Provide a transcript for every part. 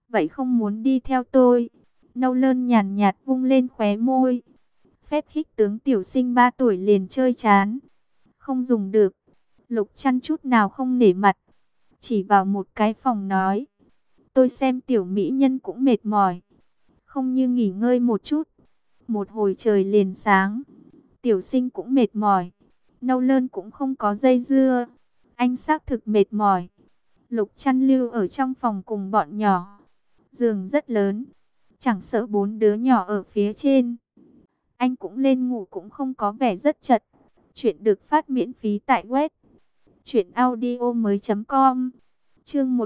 Vậy không muốn đi theo tôi? Nâu Lơn nhàn nhạt vung lên khóe môi. Phép khích tướng tiểu sinh 3 tuổi liền chơi chán. Không dùng được. Lục Chăn chút nào không nể mặt. Chỉ vào một cái phòng nói. Tôi xem tiểu mỹ nhân cũng mệt mỏi. Không như nghỉ ngơi một chút. Một hồi trời liền sáng. Tiểu sinh cũng mệt mỏi. Nâu Lơn cũng không có dây dưa. Anh xác thực mệt mỏi. Lục Chăn lưu ở trong phòng cùng bọn nhỏ. Giường rất lớn. Chẳng sợ 4 đứa nhỏ ở phía trên. Anh cũng lên ngủ cũng không có vẻ rất chật. Chuyện được phát miễn phí tại web truyệnaudiomoi.com. Chương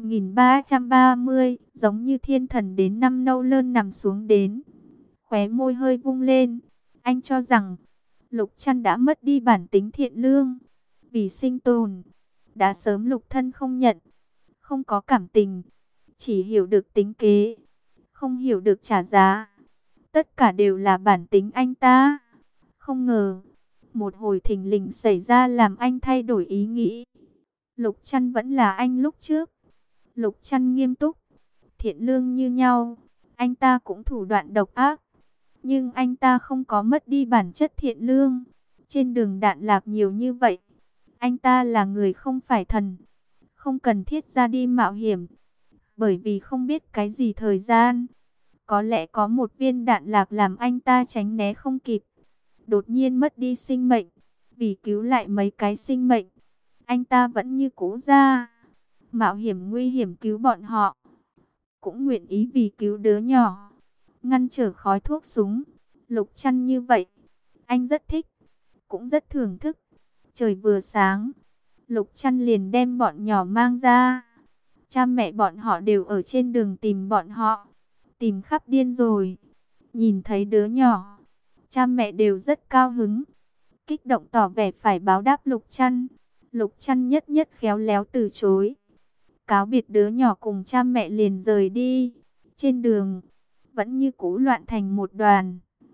1330, giống như thiên thần đến năm. Nâu Lơn nằm xuống đến, khóe môi hơi vung lên. Anh cho rằng Lục Chăn đã mất đi bản tính thiện lương, vì sinh tồn, đã sớm lục thân không nhận, không có cảm tình, chỉ hiểu được tính kế, không hiểu được trả giá. Tất cả đều là bản tính anh ta. Không ngờ, một hồi thình lình xảy ra làm anh thay đổi ý nghĩ. Lục Chăn vẫn là anh lúc trước. Lục Chăn nghiêm túc, thiện lương như nhau. Anh ta cũng thủ đoạn độc ác, nhưng anh ta không có mất đi bản chất thiện lương. Trên đường đạn lạc nhiều như vậy, anh ta là người không phải thần, không cần thiết ra đi mạo hiểm, bởi vì không biết cái gì thời gian. Có lẽ có một viên đạn lạc làm anh ta tránh né không kịp, đột nhiên mất đi sinh mệnh. Vì cứu lại mấy cái sinh mệnh, anh ta vẫn như cũ ra mạo hiểm nguy hiểm cứu bọn họ, cũng nguyện ý vì cứu đứa nhỏ, ngăn trở khói thuốc súng. Lục Chăn như vậy, anh rất thích, cũng rất thưởng thức. Trời vừa sáng, Lục Chăn liền đem bọn nhỏ mang ra. Cha mẹ bọn họ đều ở trên đường tìm bọn họ, tìm khắp điên rồi. Nhìn thấy đứa nhỏ, cha mẹ đều rất cao hứng, kích động tỏ vẻ phải báo đáp Lục Chăn. Lục Chăn nhất nhất khéo léo từ chối. Cáo biệt đứa nhỏ cùng cha mẹ liền rời đi. Trên đường, vẫn như cũ loạn thành một đoàn.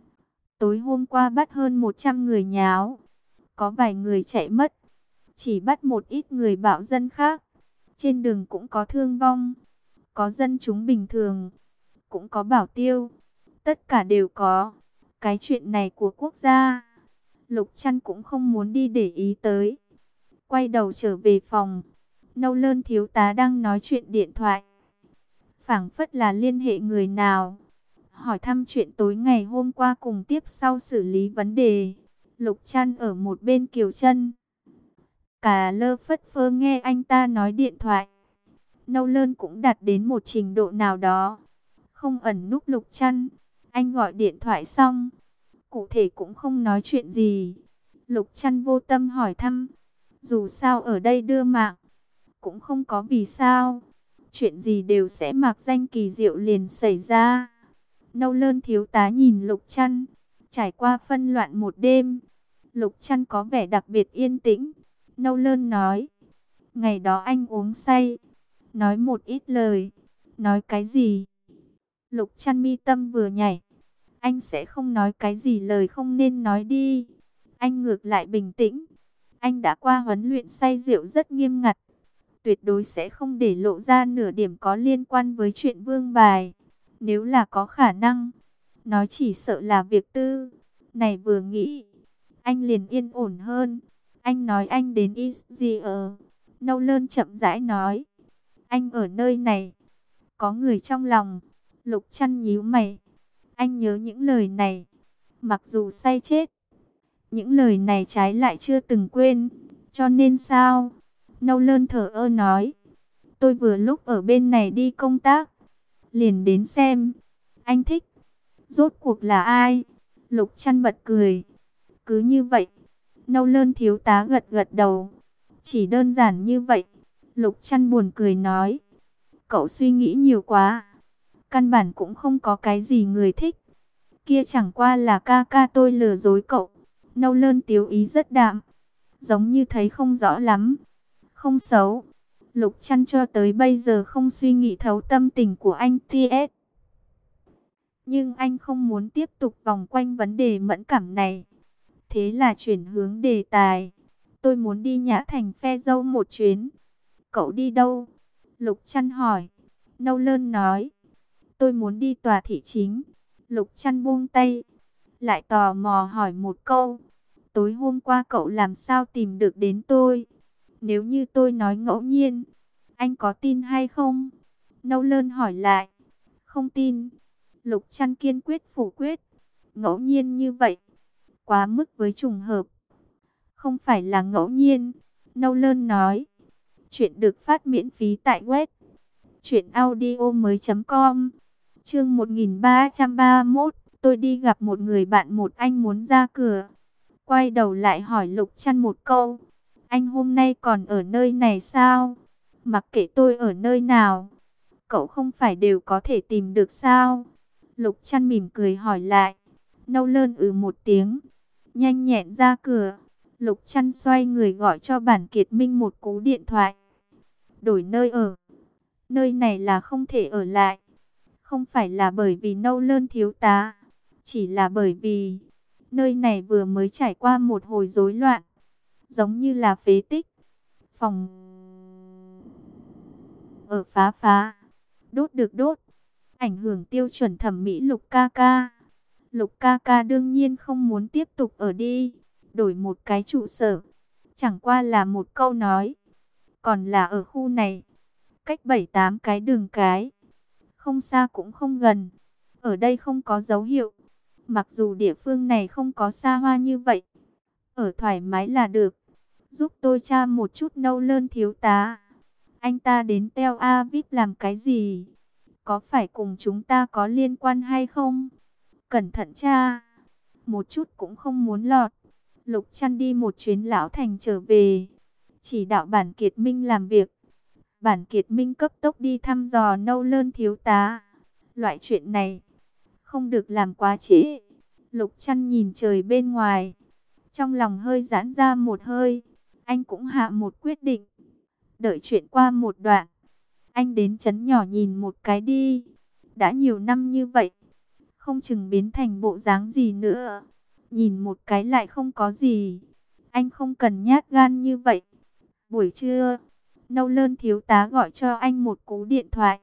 Tối hôm qua bắt hơn 100 người nháo. Có vài người chạy mất, chỉ bắt một ít người bạo dân khác. Trên đường cũng có thương vong, có dân chúng bình thường, cũng có bảo tiêu. Tất cả đều có. Cái chuyện này của quốc gia, Lục Chăn cũng không muốn đi để ý tới. Quay đầu trở về phòng, Nâu Lơn thiếu tá đang nói chuyện điện thoại, phảng phất là liên hệ người nào, hỏi thăm chuyện tối ngày hôm qua cùng tiếp sau xử lý vấn đề. Lục Chăn ở một bên kiều chân, cả lơ phất phơ nghe anh ta nói điện thoại. Nâu Lơn cũng đạt đến một trình độ nào đó, không ẩn núp Lục Chăn. Anh gọi điện thoại xong, cụ thể cũng không nói chuyện gì. Lục Chăn vô tâm hỏi thăm, dù sao ở đây đưa mạng, cũng không có vì sao. Chuyện gì đều sẽ mạc danh kỳ diệu liền xảy ra. Nâu Lơn thiếu tá nhìn Lục Chăn, trải qua phân loạn một đêm, Lục Chăn có vẻ đặc biệt yên tĩnh. Nâu Lơn nói, ngày đó anh uống say, nói một ít lời. Nói cái gì? Lục Chăn mi tâm vừa nhảy. Anh sẽ không nói cái gì lời không nên nói đi. Anh ngược lại bình tĩnh. Anh đã qua huấn luyện say rượu rất nghiêm ngặt, tuyệt đối sẽ không để lộ ra nửa điểm có liên quan với chuyện vương bài. Nếu là có khả năng, nói chỉ sợ là việc tư. Này vừa nghĩ, anh liền yên ổn hơn. Anh nói anh đến Israel. Nâu Lơn chậm rãi nói, anh ở nơi này, có người trong lòng. Lục Chăn nhíu mày. Anh nhớ những lời này, mặc dù say chết, những lời này trái lại chưa từng quên. Cho nên sao? Nâu Lơn thở ơ nói, tôi vừa lúc ở bên này đi công tác, liền đến xem. Anh thích. Rốt cuộc là ai? Lục Chăn bật cười. Cứ như vậy. Nâu Lơn thiếu tá gật gật đầu. Chỉ đơn giản như vậy. Lục Chăn buồn cười nói, cậu suy nghĩ nhiều quá. Căn bản cũng không có cái gì người thích. Kia chẳng qua là ca ca tôi lừa dối cậu. Nâu Lơn tiếu ý rất đạm, giống như thấy không rõ lắm. Không xấu. Lục Chăn cho tới bây giờ không suy nghĩ thấu tâm tình của anh TS. Nhưng anh không muốn tiếp tục vòng quanh vấn đề mẫn cảm này. Thế là chuyển hướng đề tài. Tôi muốn đi Nhã Thành phe dâu một chuyến. Cậu đi đâu? Lục Chăn hỏi. Nâu Lơn nói, Tôi muốn đi tòa thị chính. Lục Trăn buông tay, lại tò mò hỏi một câu. Tối hôm qua cậu làm sao tìm được đến tôi? Nếu như tôi nói ngẫu nhiên, anh có tin hay không? Nâu Lơn hỏi lại. Không tin. Lục Trăn kiên quyết phủ quyết. Ngẫu nhiên như vậy, quá mức với trùng hợp. Không phải là ngẫu nhiên. Nâu Lơn nói. Chuyện được phát miễn phí tại web truyệnaudiomoi.com. Chương 1331. Tôi đi gặp một người bạn, một anh muốn ra cửa. Quay đầu lại hỏi Lục Trăn một câu. Anh hôm nay còn ở nơi này sao? Mặc kệ tôi ở nơi nào, cậu không phải đều có thể tìm được sao? Lục Trăn mỉm cười hỏi lại. Nâu Lơn một tiếng, nhanh nhẹn ra cửa. Lục Trăn xoay người gọi cho Bản Kiệt Minh một cú điện thoại. Đổi nơi ở. Nơi này là không thể ở lại. Không phải là bởi vì Nâu Lơn thiếu tá, chỉ là bởi vì nơi này vừa mới trải qua một hồi rối loạn, giống như là phế tích. Phòng ở phá phá, đốt được đốt, ảnh hưởng tiêu chuẩn thẩm mỹ Lục ca ca. Lục ca ca đương nhiên không muốn tiếp tục ở đi, đổi một cái trụ sở. Chẳng qua là một câu nói, còn là ở khu này, cách 7-8 cái đường cái, không xa cũng không gần. Ở đây không có dấu hiệu, mặc dù địa phương này không có xa hoa như vậy, ở thoải mái là được. Giúp tôi tra một chút Nâu Lơn thiếu tá, anh ta đến Tel Aviv làm cái gì? Có phải cùng chúng ta có liên quan hay không? Cẩn thận tra, một chút cũng không muốn lọt. Lục Trăn đi một chuyến Lão Thành trở về, chỉ đạo Bản Kiệt Minh làm việc. Bản Kiệt Minh cấp tốc đi thăm dò Nâu Lơn thiếu tá. Loại chuyện này không được làm quá trễ. Lục Trăn nhìn trời bên ngoài, trong lòng hơi giãn ra một hơi. Anh cũng hạ một quyết định. Đợi chuyện qua một đoạn, anh đến trấn nhỏ nhìn một cái đi. Đã nhiều năm như vậy, không chừng biến thành bộ dáng gì nữa. Nhìn một cái lại không có gì, anh không cần nhát gan như vậy. Buổi trưa, Nâu Lơn thiếu tá gọi cho anh một cú điện thoại.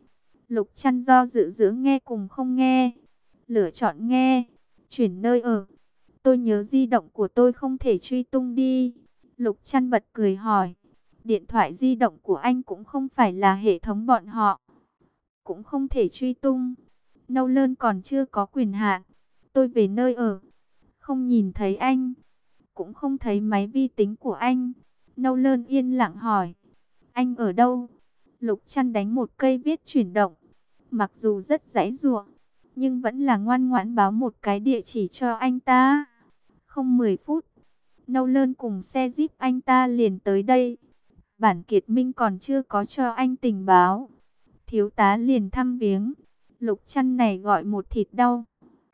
Lục Trăn do dự giữa nghe cùng không nghe, lựa chọn nghe. Chuyển nơi ở. Tôi nhớ di động của tôi không thể truy tung đi. Lục Trăn bật cười hỏi. Điện thoại di động của anh cũng không phải là hệ thống bọn họ, cũng không thể truy tung. Nâu Lơn còn chưa có quyền hạn. Tôi về nơi ở, không nhìn thấy anh, cũng không thấy máy vi tính của anh. Nâu Lơn yên lặng hỏi. Anh ở đâu? Lục Trăn đánh một cây viết chuyển động. Mặc dù rất giãy giụa, nhưng vẫn là ngoan ngoãn báo một cái địa chỉ cho anh ta. Không 10 phút, Nâu Lơn cùng xe jeep anh ta liền tới đây. Bản Kiệt Minh còn chưa có cho anh tình báo, thiếu tá liền thăm viếng. Lục Trăn này gọi một thịt đau.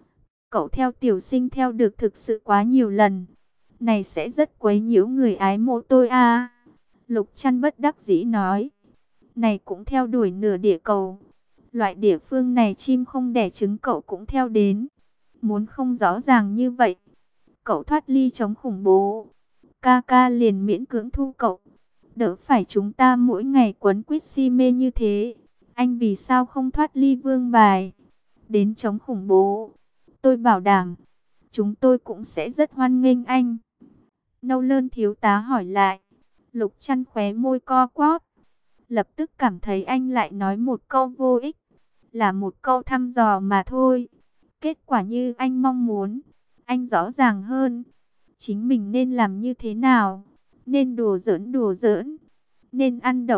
Cậu theo tiểu sinh theo được thực sự quá nhiều lần, này sẽ rất quấy nhiễu người ái mộ tôi à. Lục Trăn bất đắc dĩ nói. Này cũng theo đuổi nửa địa cầu. Loại địa phương này chim không đẻ trứng cậu cũng theo đến. Muốn không rõ ràng như vậy, cậu thoát ly chống khủng bố, ca ca liền miễn cưỡng thu cậu. Đỡ phải chúng ta mỗi ngày quấn quýt si mê như thế. Anh vì sao không thoát ly vương bài, đến chống khủng bố? Tôi bảo đảm, chúng tôi cũng sẽ rất hoan nghênh anh. Nâu Lơn thiếu tá hỏi lại. Lục Trăn khóe môi co quắp, lập tức cảm thấy anh lại nói một câu vô ích, là một câu thăm dò mà thôi. Kết quả như anh mong muốn, anh rõ ràng hơn chính mình nên làm như thế nào. Nên đùa giỡn, nên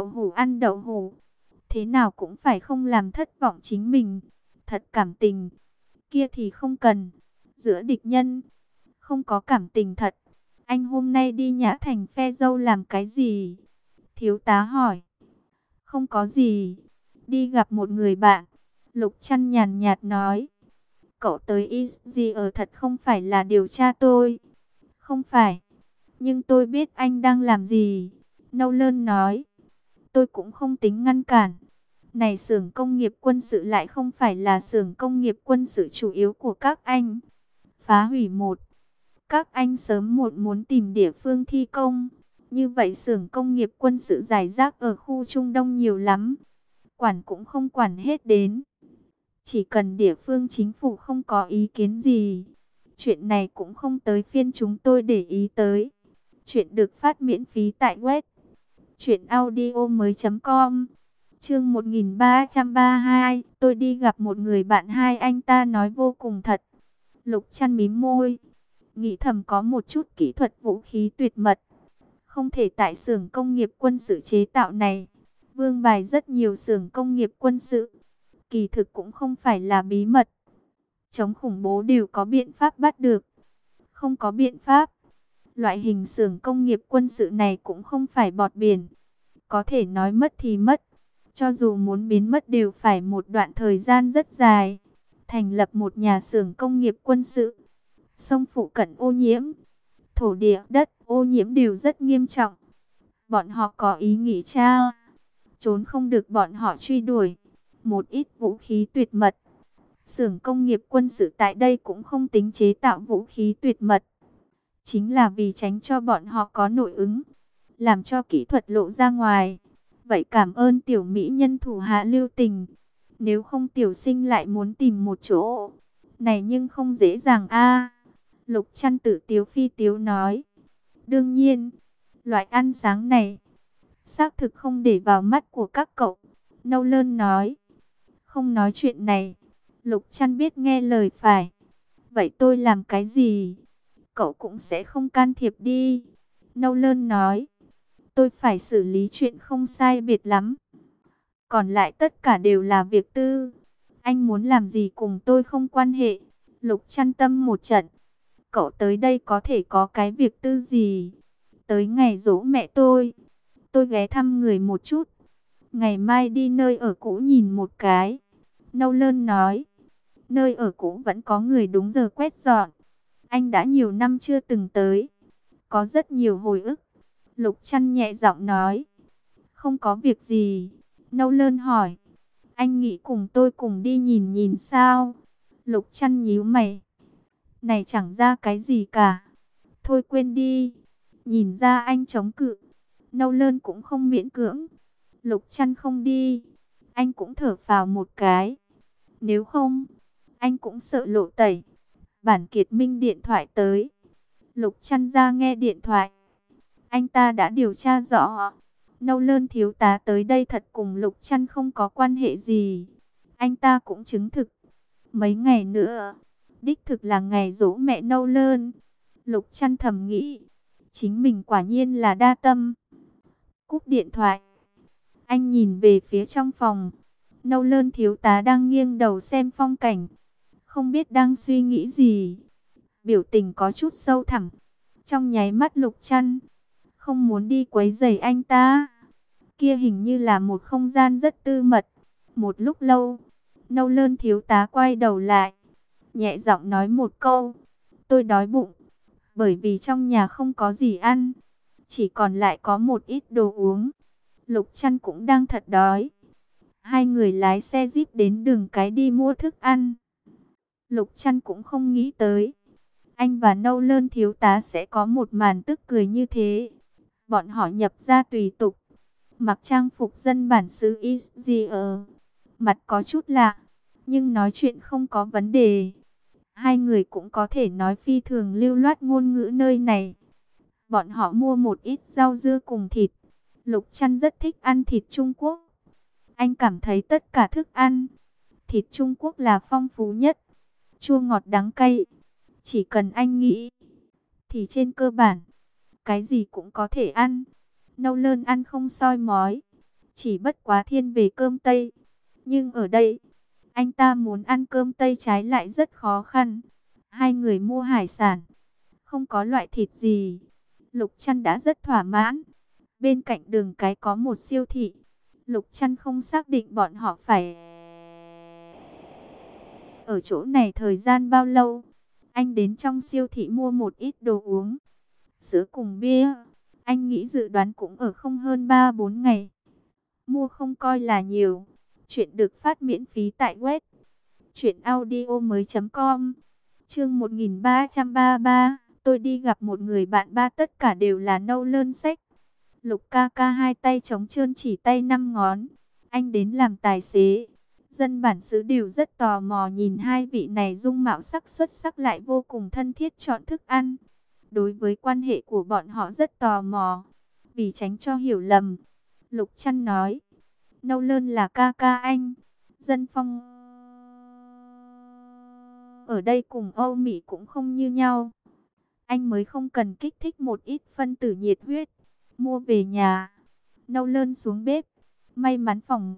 ăn đậu hũ. Thế nào cũng phải không làm thất vọng chính mình. Thật cảm tình, kia thì không cần. Giữa địch nhân, không có cảm tình thật. Anh hôm nay đi Nhã Thành phe dâu làm cái gì? Thiếu tá hỏi. Không có gì, đi gặp một người bạn. Lục Trăn nhàn nhạt nói. Cậu tới Israel ở thật không phải là điều tra tôi. Không phải, nhưng tôi biết anh đang làm gì. Nâu Lơn nói. Tôi cũng không tính ngăn cản. Này xưởng công nghiệp quân sự lại không phải là xưởng công nghiệp quân sự chủ yếu của các anh. Phá hủy một, các anh sớm muộn muốn tìm địa phương thi công. Như vậy xưởng công nghiệp quân sự rải rác ở khu Trung Đông nhiều lắm, quản cũng không quản hết đến. Chỉ cần địa phương chính phủ không có ý kiến gì, chuyện này cũng không tới phiên chúng tôi để ý tới. Chuyện được phát miễn phí tại web truyệnaudiomoi.com. Chương 1332, tôi đi gặp một người bạn, hai anh ta nói vô cùng thật. Lục Trăn mím môi, nghĩ thầm có một chút kỹ thuật vũ khí tuyệt mật, không thể tại xưởng công nghiệp quân sự chế tạo này. Vương bài rất nhiều xưởng công nghiệp quân sự, kỳ thực cũng không phải là bí mật. Chống khủng bố đều có biện pháp bắt được. Không có biện pháp, loại hình xưởng công nghiệp quân sự này cũng không phải bọt biển. Có thể nói mất thì mất. Cho dù muốn biến mất đều phải một đoạn thời gian rất dài. Thành lập một nhà xưởng công nghiệp quân sự, sông phụ cận ô nhiễm, thổ địa, đất ô nhiễm đều rất nghiêm trọng. Bọn họ có ý nghĩ trốn không được bọn họ truy đuổi. Một ít vũ khí tuyệt mật. Xưởng công nghiệp quân sự tại đây cũng không tính chế tạo vũ khí tuyệt mật. Chính là vì tránh cho bọn họ có nội ứng, làm cho kỹ thuật lộ ra ngoài. Vậy cảm ơn tiểu mỹ nhân thủ hạ lưu tình. Nếu không tiểu sinh lại muốn tìm một chỗ này nhưng không dễ dàng a. Lục Trăn tự tiếu phi tiếu nói. Đương nhiên, loại ăn sáng này xác thực không để vào mắt của các cậu. Nâu Lơn nói. Không nói chuyện này. Lục Trăn biết nghe lời phải. Vậy tôi làm cái gì? Cậu cũng sẽ không can thiệp đi. Nâu Lơn nói. Tôi phải xử lý chuyện không sai biệt lắm. Còn lại tất cả đều là việc tư. Anh muốn làm gì cùng tôi không quan hệ. Lục Trăn tâm một trận. Cậu tới đây có thể có cái việc tư gì? Tới ngày giỗ mẹ tôi ghé thăm người một chút. Ngày mai đi nơi ở cũ nhìn một cái. Nâu Lơn nói. Nơi ở cũ vẫn có người đúng giờ quét dọn. Anh đã nhiều năm chưa từng tới. Có rất nhiều hồi ức. Lục Trăn nhẹ giọng nói. Không có việc gì. Nâu Lơn hỏi. Anh nghĩ cùng tôi cùng đi nhìn nhìn sao? Lục Trăn nhíu mày. Này chẳng ra cái gì cả. Thôi quên đi. Nhìn ra anh chống cự. Nâu Lơn cũng không miễn cưỡng. Lục Trăn không đi. Anh cũng thở phào một cái. Nếu không, anh cũng sợ lộ tẩy. Bản Kiệt Minh điện thoại tới. Lục Trăn ra nghe điện thoại. Anh ta đã điều tra rõ. Nâu Lơn thiếu tá tới đây thật cùng Lục Trăn không có quan hệ gì. Anh ta cũng chứng thực. Mấy ngày nữa, đích thực là ngày giỗ mẹ Nâu Lơn. Lục Trăn thầm nghĩ. Chính mình quả nhiên là đa tâm. Cúp điện thoại. Anh nhìn về phía trong phòng. Nâu Lơn thiếu tá đang nghiêng đầu xem phong cảnh. Không biết đang suy nghĩ gì. Biểu tình có chút sâu thẳm. Trong nháy mắt Lục Trăn không muốn đi quấy rầy anh ta. Kia hình như là một không gian rất tư mật. Một lúc lâu, Nâu Lơn thiếu tá quay đầu lại, nhẹ giọng nói một câu. Tôi đói bụng. Bởi vì trong nhà không có gì ăn, chỉ còn lại có một ít đồ uống. Lục Trăn cũng đang thật đói. Hai người lái xe Jeep đến đường cái đi mua thức ăn. Lục Trăn cũng không nghĩ tới anh và Nâu Lơn thiếu tá sẽ có một màn tức cười như thế. Bọn họ nhập ra tùy tục, mặc trang phục dân bản xứ Israel. Mặt có chút lạ, nhưng nói chuyện không có vấn đề. Hai người cũng có thể nói phi thường lưu loát ngôn ngữ nơi này. Bọn họ mua một ít rau dưa cùng thịt. Lục Trăn rất thích ăn thịt Trung Quốc. Anh cảm thấy tất cả thức ăn thịt Trung Quốc là phong phú nhất. Chua ngọt đắng cay. Chỉ cần anh nghĩ thì trên cơ bản cái gì cũng có thể ăn. Nâu Lơn ăn không soi mói, chỉ bất quá thiên về cơm Tây. Nhưng ở đây, anh ta muốn ăn cơm Tây trái lại rất khó khăn. Hai người mua hải sản, không có loại thịt gì. Lục Trăn đã rất thỏa mãn. Bên cạnh đường cái có một siêu thị. Lục Trăn không xác định bọn họ phải ở chỗ này thời gian bao lâu. Anh đến trong siêu thị mua một ít đồ uống, sữa cùng bia. Anh nghĩ dự đoán cũng ở không hơn 3-4 ngày. Mua không coi là nhiều. Chuyện được phát miễn phí tại web truyệnaudiomoi.com. Chương 1333, tôi đi gặp một người bạn, ba tất cả đều là Nâu Lơn sách. Lục ca ca hai tay trống trơn chỉ tay 5 ngón. Anh đến làm tài xế, Dân bản xứ đều rất tò mò nhìn hai vị này dung mạo sắc xuất sắc lại vô cùng thân thiết chọn thức ăn. Đối với quan hệ của bọn họ rất tò mò. Vì tránh cho hiểu lầm, Lục Trăn nói, Nâu Lơn là ca ca anh. Dân phong ở đây cùng Âu Mỹ cũng không như nhau. Anh mới không cần kích thích một ít phân tử nhiệt huyết. Mua về nhà. Nâu Lơn xuống bếp. May mắn phòng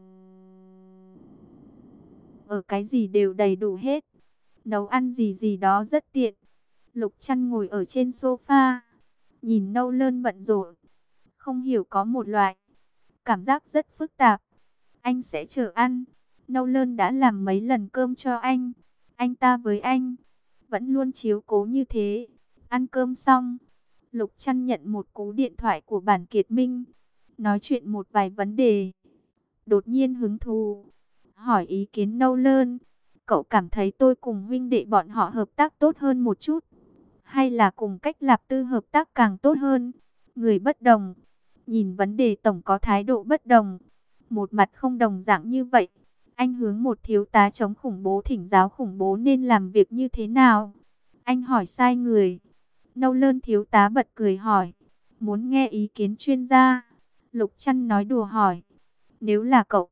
ở cái gì đều đầy đủ hết. Nấu ăn gì gì đó rất tiện. Lục Trăn ngồi ở trên sofa. Nhìn Nâu Lơn bận rộn. Không hiểu có một loại cảm giác rất phức tạp. Anh sẽ chờ ăn. Nâu Lơn đã làm mấy lần cơm cho anh. Anh ta với anh vẫn luôn chiếu cố như thế. Ăn cơm xong, Lục Trăn nhận một cú điện thoại của Bản Kiệt Minh. Nói chuyện một vài vấn đề. Đột nhiên hứng thú. Hỏi ý kiến Nâu Lơn. Cậu cảm thấy tôi cùng huynh đệ bọn họ hợp tác tốt hơn một chút, hay là cùng Cách Lạp Tư hợp tác càng tốt hơn? Người bất đồng, nhìn vấn đề tổng có thái độ bất đồng. Một mặt không đồng dạng như vậy. Anh hướng một thiếu tá chống khủng bố thỉnh giáo khủng bố nên làm việc như thế nào? Anh hỏi sai người. Nâu Lơn thiếu tá bật cười hỏi. Muốn nghe ý kiến chuyên gia. Lục Trăn nói đùa hỏi. Nếu là cậu,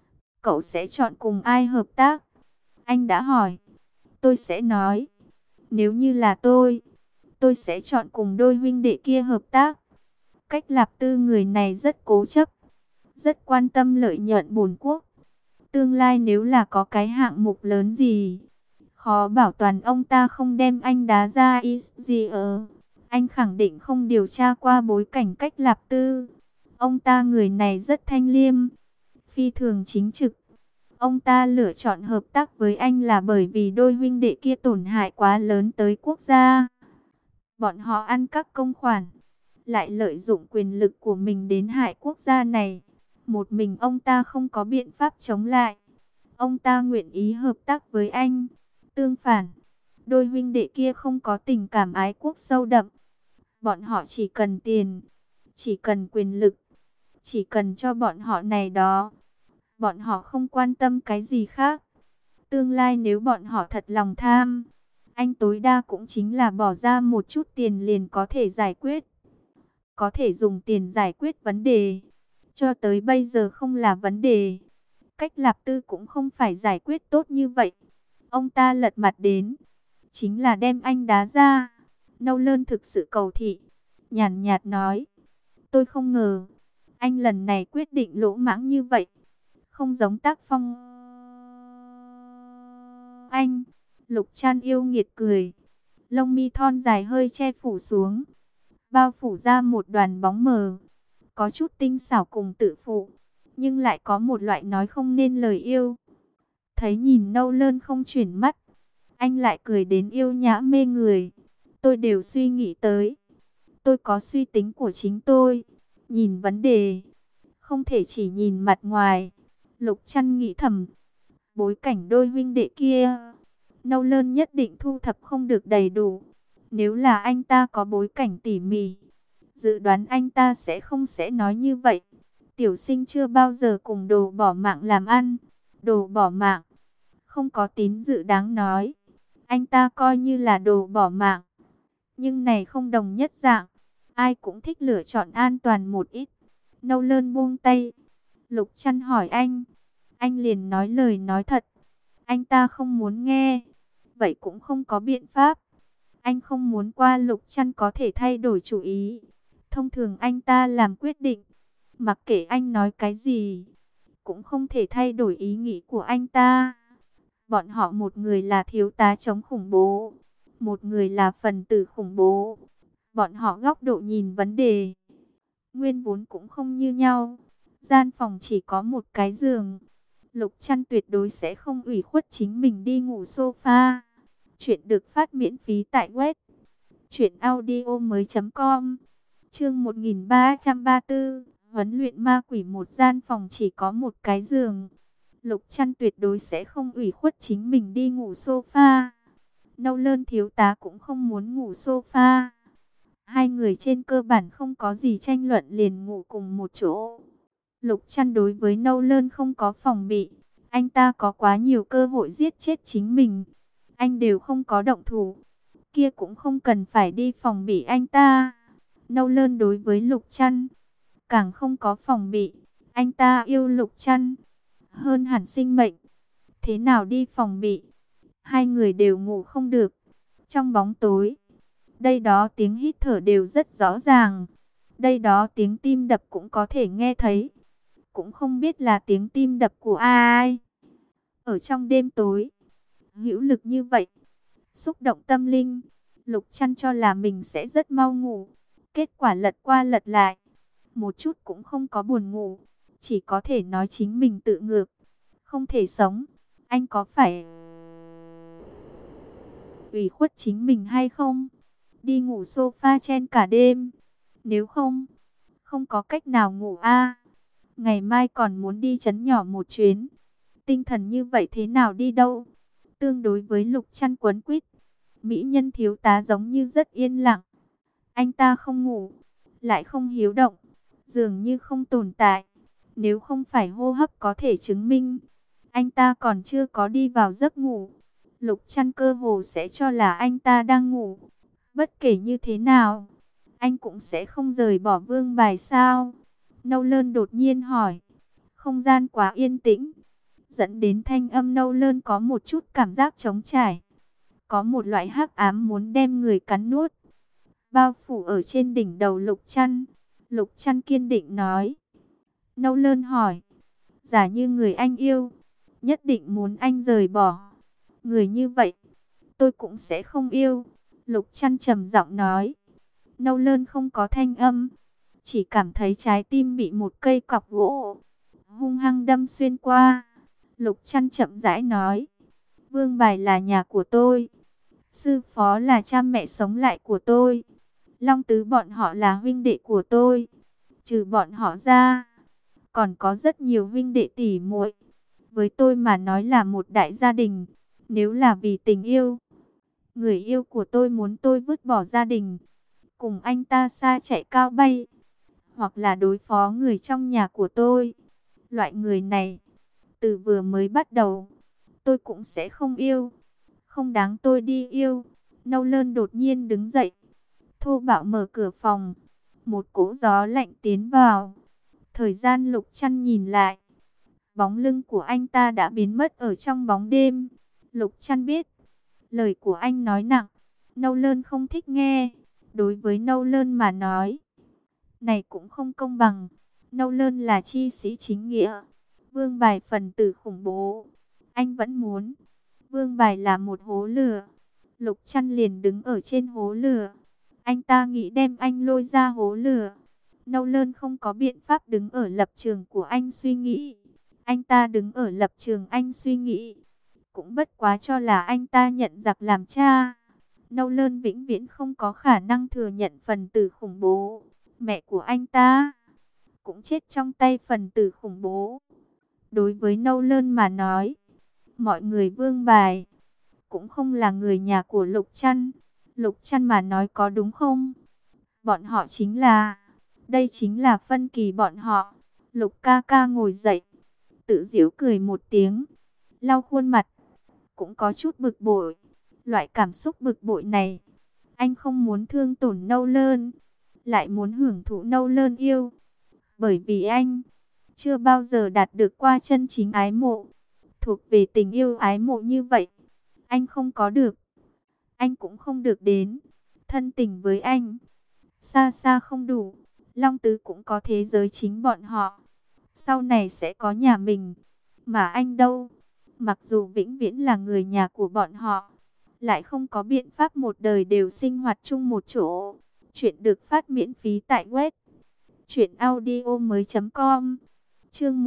cậu sẽ chọn cùng ai hợp tác? Anh đã hỏi. Tôi sẽ nói. Nếu như là tôi sẽ chọn cùng đôi huynh đệ kia hợp tác. Cách Lạp Tư người này rất cố chấp, rất quan tâm lợi nhuận bổn quốc. Tương lai nếu là có cái hạng mục lớn gì, khó bảo toàn ông ta không đem anh đá ra gì ở. Anh khẳng định không điều tra qua bối cảnh Cách Lạp Tư. Ông ta người này rất thanh liêm, phi thường chính trực. Ông ta lựa chọn hợp tác với anh là bởi vì đôi huynh đệ kia tổn hại quá lớn tới quốc gia. Bọn họ ăn các công khoản, lại lợi dụng quyền lực của mình đến hại quốc gia này. Một mình ông ta không có biện pháp chống lại. Ông ta nguyện ý hợp tác với anh. Tương phản, đôi huynh đệ kia không có tình cảm ái quốc sâu đậm. Bọn họ chỉ cần tiền, chỉ cần quyền lực, chỉ cần cho bọn họ này đó. Bọn họ không quan tâm cái gì khác. Tương lai nếu bọn họ thật lòng tham, anh tối đa cũng chính là bỏ ra một chút tiền liền có thể giải quyết. Có thể dùng tiền giải quyết vấn đề. Cho tới bây giờ không là vấn đề. Cách Lạp Tư cũng không phải giải quyết tốt như vậy. Ông ta lật mặt đến, chính là đem anh đá ra. Nâu Lơn thực sự cầu thị, nhàn nhạt nói. Tôi không ngờ, anh lần này quyết định lỗ mãng như vậy. Không giống tác phong anh. Lục Trăn yêu nghiệt cười. Lông mi thon dài hơi che phủ xuống, bao phủ ra một đoàn bóng mờ. Có chút tinh xảo cùng tự phụ, nhưng lại có một loại nói không nên lời yêu. Thấy nhìn Nâu Lơn không chuyển mắt, anh lại cười đến yêu nhã mê người. Tôi đều suy nghĩ tới. Tôi có suy tính của chính tôi. Nhìn vấn đề, không thể chỉ nhìn mặt ngoài. Lục Trăn nghĩ thầm, bối cảnh đôi huynh đệ kia, Nâu Lơn nhất định thu thập không được đầy đủ. Nếu là anh ta có bối cảnh tỉ mỉ, dự đoán anh ta sẽ nói như vậy. Tiểu sinh chưa bao giờ cùng đồ bỏ mạng làm ăn. Đồ bỏ mạng, không có tín dự đáng nói. Anh ta coi như là đồ bỏ mạng. Nhưng này không đồng nhất dạng. Ai cũng thích lựa chọn an toàn một ít. Nâu Lơn buông tay. Lục Trăn hỏi anh. Anh liền nói lời nói thật. Anh ta không muốn nghe. Vậy cũng không có biện pháp. Anh không muốn qua. Lục Trăn có thể thay đổi chủ ý. Thông thường anh ta làm quyết định, mặc kệ anh nói cái gì, cũng không thể thay đổi ý nghĩ của anh ta. Bọn họ một người là thiếu tá chống khủng bố, một người là phần tử khủng bố. Bọn họ góc độ nhìn vấn đề, nguyên vốn cũng không như nhau. Gian phòng chỉ có một cái giường. Lục Trăn tuyệt đối sẽ không ủy khuất chính mình đi ngủ sofa. Chuyện được phát miễn phí tại web truyệnaudiomoi.com. Chương 1334, huấn luyện ma quỷ. Một gian phòng chỉ có một cái giường. Lục Trăn tuyệt đối sẽ không ủy khuất chính mình đi ngủ sofa. Nâu Lơn thiếu tá cũng không muốn ngủ sofa. Hai người trên cơ bản không có gì tranh luận liền ngủ cùng một chỗ. Lục Trăn đối với Nâu Lơn không có phòng bị. Anh ta có quá nhiều cơ hội giết chết chính mình. Anh đều không có động thủ. Kia cũng không cần phải đi phòng bị anh ta. Nolan đối với Lục Trăn càng không có phòng bị. Anh ta yêu Lục Trăn hơn hẳn sinh mệnh. Thế nào đi phòng bị? Hai người đều ngủ không được. Trong bóng tối, đây đó tiếng hít thở đều rất rõ ràng. Đây đó tiếng tim đập cũng có thể nghe thấy. Cũng không biết là tiếng tim đập của ai. Ở trong đêm tối, hữu lực như vậy, xúc động tâm linh, Lục Trăn cho là mình sẽ rất mau ngủ. Kết quả lật qua lật lại, một chút cũng không có buồn ngủ. Chỉ có thể nói chính mình tự ngược, không thể sống. Anh có phải ủy khuất chính mình hay không? Đi ngủ sofa chen cả đêm. Nếu không, không có cách nào ngủ a. Ngày mai còn muốn đi trấn nhỏ một chuyến. Tinh thần như vậy thế nào đi đâu? Tương đối với Lục Trăn quấn quýt, mỹ nhân thiếu tá giống như rất yên lặng. Anh ta không ngủ, lại không hiếu động, dường như không tồn tại. Nếu không phải hô hấp có thể chứng minh, anh ta còn chưa có đi vào giấc ngủ. Lục Trăn cơ hồ sẽ cho là anh ta đang ngủ. Bất kể như thế nào, anh cũng sẽ không rời bỏ Vương Bài sao? Nolan đột nhiên hỏi. Không gian quá yên tĩnh, dẫn đến thanh âm Nolan có một chút cảm giác trống trải. Có một loại hắc ám muốn đem người cắn nuốt, bao phủ ở trên đỉnh đầu Lục Trăn. Lục Trăn kiên định nói. Nolan hỏi. Giả như người anh yêu, nhất định muốn anh rời bỏ. Người như vậy, tôi cũng sẽ không yêu. Lục Trăn trầm giọng nói. Nolan không có thanh âm, chỉ cảm thấy trái tim bị một cây cọc gỗ hung hăng đâm xuyên qua. Lục Trăn chậm rãi nói. Vương Bài là nhà của tôi. Sư Phó là cha mẹ sống lại của tôi. Long Tứ bọn họ là huynh đệ của tôi. Trừ bọn họ ra, còn có rất nhiều huynh đệ tỷ muội. Với tôi mà nói là một đại gia đình. Nếu là vì tình yêu, người yêu của tôi muốn tôi vứt bỏ gia đình, cùng anh ta xa chạy cao bay, hoặc là đối phó người trong nhà của tôi. Loại người này, từ vừa mới bắt đầu, tôi cũng sẽ không yêu. Không đáng tôi đi yêu. Nolan đột nhiên đứng dậy, thô bạo mở cửa phòng. Một cỗ gió lạnh tiến vào. Thời gian Lục Trăn nhìn lại, bóng lưng của anh ta đã biến mất ở trong bóng đêm. Lục Trăn biết, lời của anh nói nặng. Nolan không thích nghe. Đối với Nolan mà nói, này cũng không công bằng. Nolan là chi sĩ chính nghĩa, Vương Bài phần tử khủng bố. Anh vẫn muốn. Vương Bài là một hố lửa. Lục Trăn liền đứng ở trên hố lửa. Anh ta nghĩ đem anh lôi ra hố lửa. Nolan không có biện pháp đứng ở lập trường của anh suy nghĩ. Anh ta đứng ở lập trường anh suy nghĩ. Cũng bất quá cho là anh ta nhận giặc làm cha. Nolan vĩnh viễn không có khả năng thừa nhận phần tử khủng bố. Mẹ của anh ta cũng chết trong tay phần tử khủng bố. Đối với Nolan mà nói, mọi người Vương Bài cũng không là người nhà của Lục Trăn. Lục Trăn mà nói có đúng không? Bọn họ chính là, đây chính là phân kỳ bọn họ. Lục ca ca ngồi dậy, tự giễu cười một tiếng, lau khuôn mặt, cũng có chút bực bội. Loại cảm xúc bực bội này, anh không muốn thương tổn Nolan, lại muốn hưởng thụ Nolan yêu. Bởi vì anh chưa bao giờ đạt được qua chân chính ái mộ. Thuộc về tình yêu ái mộ như vậy, anh không có được. Anh cũng không được đến. Thân tình với anh, xa xa không đủ. Long Tứ cũng có thế giới chính bọn họ. Sau này sẽ có nhà mình. Mà anh đâu? Mặc dù vĩnh viễn là người nhà của bọn họ, lại không có biện pháp một đời đều sinh hoạt chung một chỗ. Chuyện được phát miễn phí tại web truyệnaudiomoi.com. Chương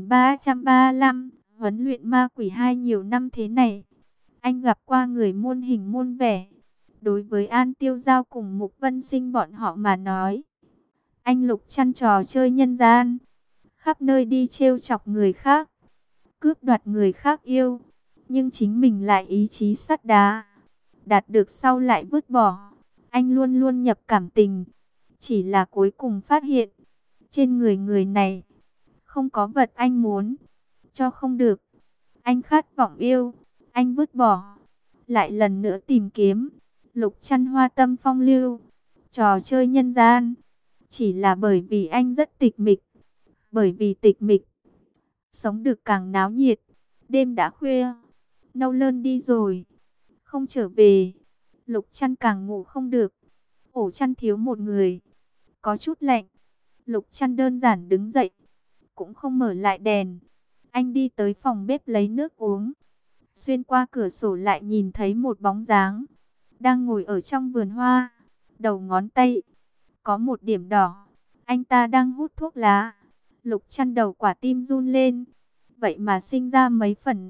1335, huấn luyện ma quỷ 2 nhiều năm thế này. Anh gặp qua người muôn hình muôn vẻ. Đối với An Tiêu Giao cùng Mục Vân Sinh bọn họ mà nói, anh Lục Trăn trò chơi nhân gian, khắp nơi đi trêu chọc người khác, cướp đoạt người khác yêu, nhưng chính mình lại ý chí sắt đá, đạt được sau lại vứt bỏ. Anh luôn luôn nhập cảm tình, chỉ là cuối cùng phát hiện, trên người người này không có vật anh muốn, cho không được. Anh khát vọng yêu, anh vứt bỏ, lại lần nữa tìm kiếm. Lục Trăn hoa tâm phong lưu, trò chơi nhân gian, chỉ là bởi vì anh rất tịch mịch. Bởi vì tịch mịch, sống được càng náo nhiệt. Đêm đã khuya, Nâu Lơn đi rồi, không trở về. Lục Trăn càng ngủ không được. Ổ chăn thiếu một người, có chút lạnh. Lục Trăn đơn giản đứng dậy, cũng không mở lại đèn. Anh đi tới phòng bếp lấy nước uống. Xuyên qua cửa sổ lại nhìn thấy một bóng dáng, đang ngồi ở trong vườn hoa. Đầu ngón tay có một điểm đỏ. Anh ta đang hút thuốc lá. Lục Trăn đầu quả tim run lên. Vậy mà sinh ra mấy phần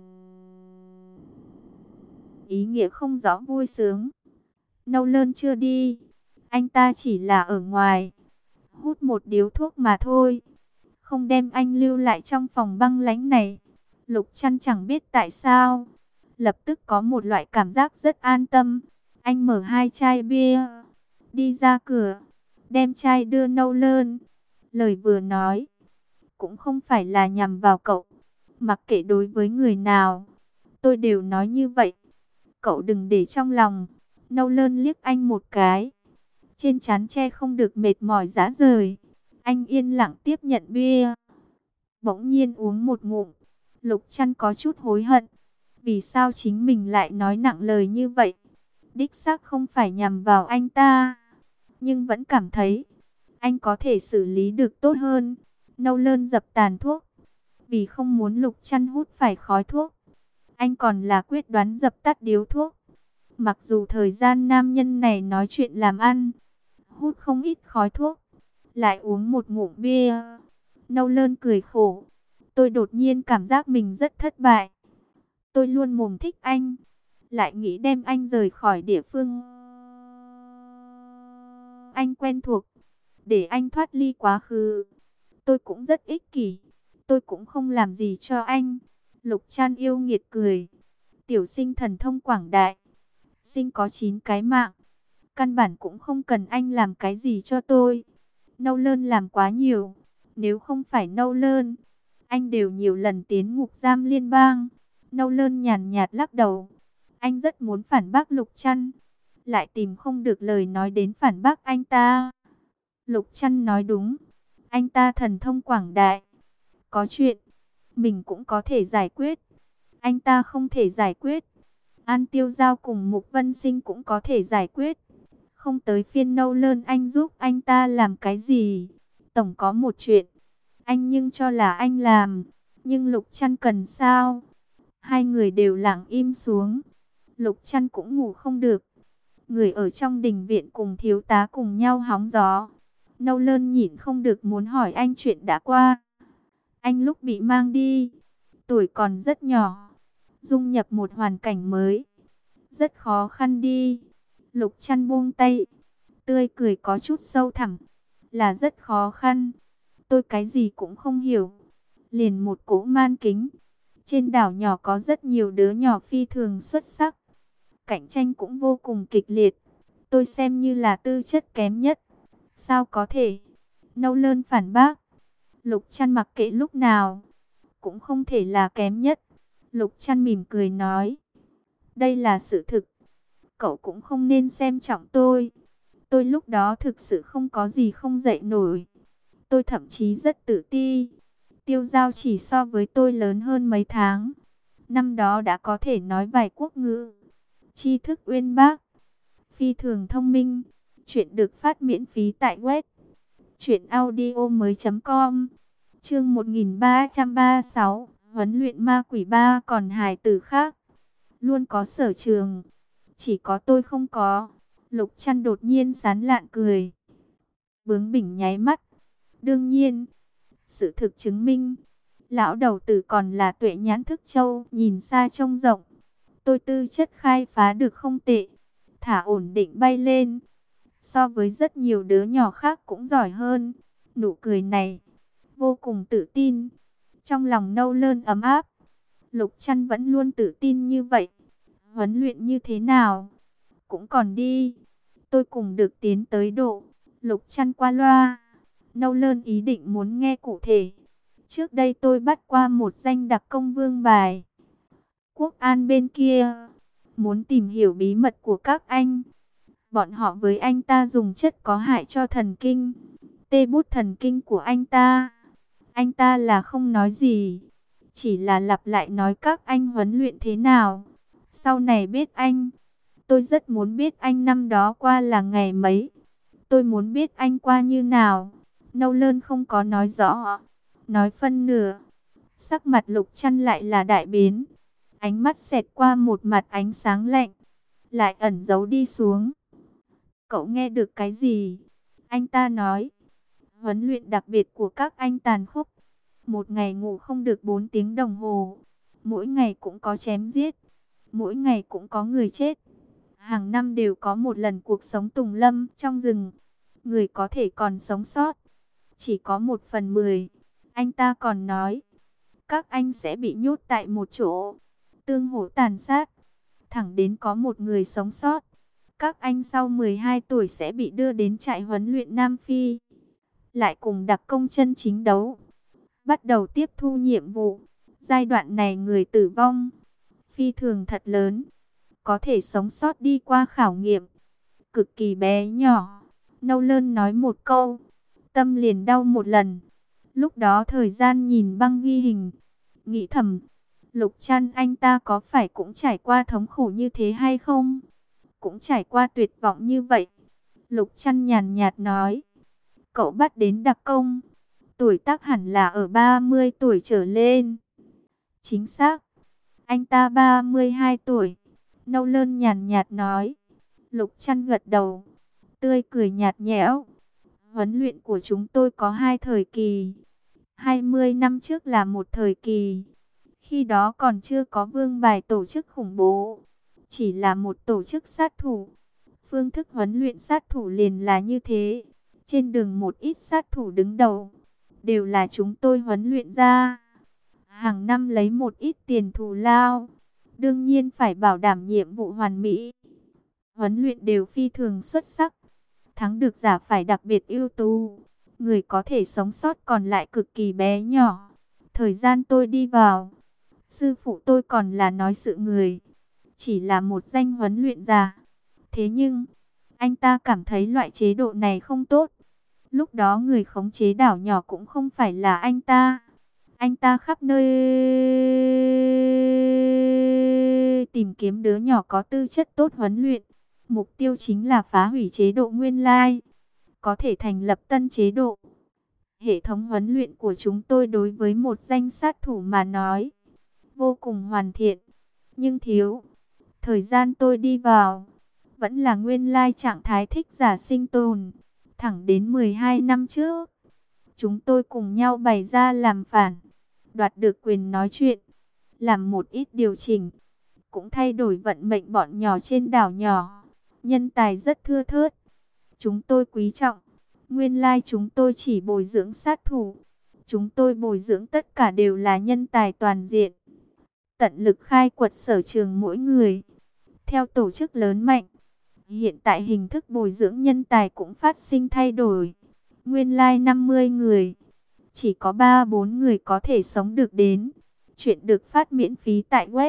ý nghĩa không rõ vui sướng. Nâu Lơn chưa đi, anh ta chỉ là ở ngoài hút một điếu thuốc mà thôi, không đem anh lưu lại trong phòng băng lãnh này. Lục Trăn chẳng biết tại sao, lập tức có một loại cảm giác rất an tâm. Anh mở 2 chai bia, đi ra cửa, đem chai đưa Nâu Lơn. Lời vừa nói cũng không phải là nhằm vào cậu, mặc kệ đối với người nào, tôi đều nói như vậy. Cậu đừng để trong lòng. Nâu Lơn liếc anh một cái, trên trán che không được mệt mỏi rã rời. Anh yên lặng tiếp nhận bia, bỗng nhiên uống một ngụm. Lục Trăn có chút hối hận, vì sao chính mình lại nói nặng lời như vậy. Đích xác không phải nhằm vào anh ta, nhưng vẫn cảm thấy anh có thể xử lý được tốt hơn. Nâu Lơn dập tàn thuốc, vì không muốn Lục Trăn hút phải khói thuốc, anh còn là quyết đoán dập tắt điếu thuốc. Mặc dù thời gian nam nhân này nói chuyện làm ăn, hút không ít khói thuốc, lại uống một ngụm bia. Nâu Lơn cười khổ. Tôi đột nhiên cảm giác mình rất thất bại. Tôi luôn mồm thích anh, lại nghĩ đem anh rời khỏi địa phương anh quen thuộc, để anh thoát ly quá khứ. Tôi cũng rất ích kỷ, tôi cũng không làm gì cho anh. Lục Trăn yêu nghiệt cười. Tiểu sinh thần thông quảng đại, sinh có 9 cái mạng, căn bản cũng không cần anh làm cái gì cho tôi. Nâu Lơn làm quá nhiều, nếu không phải Nâu Lơn, anh đều nhiều lần tiến ngục giam liên bang. Nâu Lơn nhàn nhạt lắc đầu. Anh rất muốn phản bác Lục Trăn, lại tìm không được lời nói đến phản bác anh ta. Lục Trăn nói đúng, anh ta thần thông quảng đại, có chuyện mình cũng có thể giải quyết, anh ta không thể giải quyết. An Tiêu Giao cùng Mục Vân Sinh cũng có thể giải quyết, không tới phiên Nâu Lơn anh giúp anh ta làm cái gì. Tổng có một chuyện, anh nhưng cho là anh làm, nhưng Lục Trăn cần sao? Hai người đều lặng im xuống. Lục Trăn cũng ngủ không được. Người ở trong đình viện cùng thiếu tá cùng nhau hóng gió. Nâu Lơn nhịn không được muốn hỏi anh chuyện đã qua. Anh lúc bị mang đi, tuổi còn rất nhỏ, dung nhập một hoàn cảnh mới, rất khó khăn đi. Lục Trăn buông tay, tươi cười có chút sâu thẳm. Là rất khó khăn. Tôi cái gì cũng không hiểu. Liền một cỗ man kính. Trên đảo nhỏ có rất nhiều đứa nhỏ phi thường xuất sắc, cạnh tranh cũng vô cùng kịch liệt. Tôi xem như là tư chất kém nhất. Sao có thể? Nâu Lơn phản bác. Lục Trăn mặc kệ lúc nào, cũng không thể là kém nhất. Lục Trăn mỉm cười nói. Đây là sự thực. Cậu cũng không nên xem trọng tôi. Tôi lúc đó thực sự không có gì không dậy nổi. Tôi thậm chí rất tự ti. Tiêu Giao chỉ so với tôi lớn hơn mấy tháng. Năm đó đã có thể nói vài quốc ngữ. Tri thức uyên bác, phi thường thông minh. Chuyện được phát miễn phí tại web truyệnaudiomoi.com. Chương 1336, huấn luyện ma quỷ 3. Còn hài tử khác luôn có sở trường, chỉ có tôi không có. Lục Trăn đột nhiên sán lạn cười, bướng bỉnh nháy mắt. Đương nhiên, sự thực chứng minh, lão đầu tử còn là tuệ nhãn thức châu, nhìn xa trông rộng. Tôi tư chất khai phá được không tệ, thả ổn định bay lên, so với rất nhiều đứa nhỏ khác cũng giỏi hơn. Nụ cười này vô cùng tự tin. Trong lòng Nâu Lơn ấm áp. Lục Trăn vẫn luôn tự tin như vậy. Huấn luyện như thế nào cũng còn đi, tôi cùng được tiến tới độ. Lục Trăn qua loa. Nâu Lơn ý định muốn nghe cụ thể. Trước đây tôi bắt qua một danh đặc công vương bài, Quốc An bên kia muốn tìm hiểu bí mật của các anh. Bọn họ với anh ta dùng chất có hại cho thần kinh, tê bút thần kinh của anh ta. Anh ta là không nói gì, chỉ là lặp lại nói các anh huấn luyện thế nào. Sau này biết anh, tôi rất muốn biết anh năm đó qua là ngày mấy. Tôi muốn biết anh qua như nào. Nâu Lơn không có nói rõ, nói phân nửa. Sắc mặt Lục Trăn lại là đại biến. Ánh mắt xẹt qua một mặt ánh sáng lạnh, lại ẩn giấu đi xuống. Cậu nghe được cái gì? Anh ta nói, huấn luyện đặc biệt của các anh tàn khốc. Một ngày ngủ không được 4 tiếng đồng hồ. Mỗi ngày cũng có chém giết. Mỗi ngày cũng có người chết. Hàng năm đều có một lần cuộc sống tùng lâm trong rừng. Người có thể còn sống sót chỉ có 1/10. Anh ta còn nói, các anh sẽ bị nhốt tại một chỗ, tương hỗ tàn sát, thẳng đến có một người sống sót. Các anh sau 12 tuổi sẽ bị đưa đến trại huấn luyện Nam Phi, lại cùng đặc công chân chính đấu, bắt đầu tiếp thu nhiệm vụ. Giai đoạn này người tử vong phi thường thật lớn, có thể sống sót đi qua khảo nghiệm cực kỳ bé nhỏ. Nâu Lơn nói một câu, tâm liền đau một lần. Lúc đó thời gian nhìn băng ghi hình, nghĩ thầm, Lục Trăn anh ta có phải cũng trải qua thống khổ như thế hay không? Cũng trải qua tuyệt vọng như vậy. Lục Trăn nhàn nhạt nói, cậu bắt đến đặc công, tuổi tác hẳn là ở 30 tuổi trở lên. Chính xác, anh ta 32 tuổi. Nâu Lơn nhàn nhạt nói. Lục Trăn gật đầu, tươi cười nhạt nhẽo. Huấn luyện của chúng tôi có 2 thời kỳ. 20 năm trước là một thời kỳ. Khi đó còn chưa có vương bài tổ chức khủng bố, chỉ là một tổ chức sát thủ. Phương thức huấn luyện sát thủ liền là như thế. Trên đường một ít sát thủ đứng đầu, đều là chúng tôi huấn luyện ra. Hàng năm lấy một ít tiền thù lao, đương nhiên phải bảo đảm nhiệm vụ hoàn mỹ. Huấn luyện đều phi thường xuất sắc, thắng được giả phải đặc biệt ưu tú. Người có thể sống sót còn lại cực kỳ bé nhỏ. Thời gian tôi đi vào, sư phụ tôi còn là nói sự người, chỉ là một danh huấn luyện giả. Thế nhưng, anh ta cảm thấy loại chế độ này không tốt. Lúc đó người khống chế đảo nhỏ cũng không phải là anh ta. Anh ta khắp nơi tìm kiếm đứa nhỏ có tư chất tốt huấn luyện. Mục tiêu chính là phá hủy chế độ nguyên lai, có thể thành lập tân chế độ. Hệ thống huấn luyện của chúng tôi đối với một danh sát thủ mà nói, vô cùng hoàn thiện, nhưng thiếu. Thời gian tôi đi vào, vẫn là nguyên lai trạng thái thích giả sinh tồn. Thẳng đến 12 năm trước, chúng tôi cùng nhau bày ra làm phản, đoạt được quyền nói chuyện, làm một ít điều chỉnh, cũng thay đổi vận mệnh bọn nhỏ trên đảo nhỏ. Nhân tài rất thưa thớt, chúng tôi quý trọng. Nguyên lai chúng tôi chỉ bồi dưỡng sát thủ, chúng tôi bồi dưỡng tất cả đều là nhân tài toàn diện, tận lực khai quật sở trường mỗi người. Theo tổ chức lớn mạnh, hiện tại hình thức bồi dưỡng nhân tài cũng phát sinh thay đổi. Nguyên lai 50 người, chỉ có 3-4 người có thể sống được đến. Chuyện được phát miễn phí tại web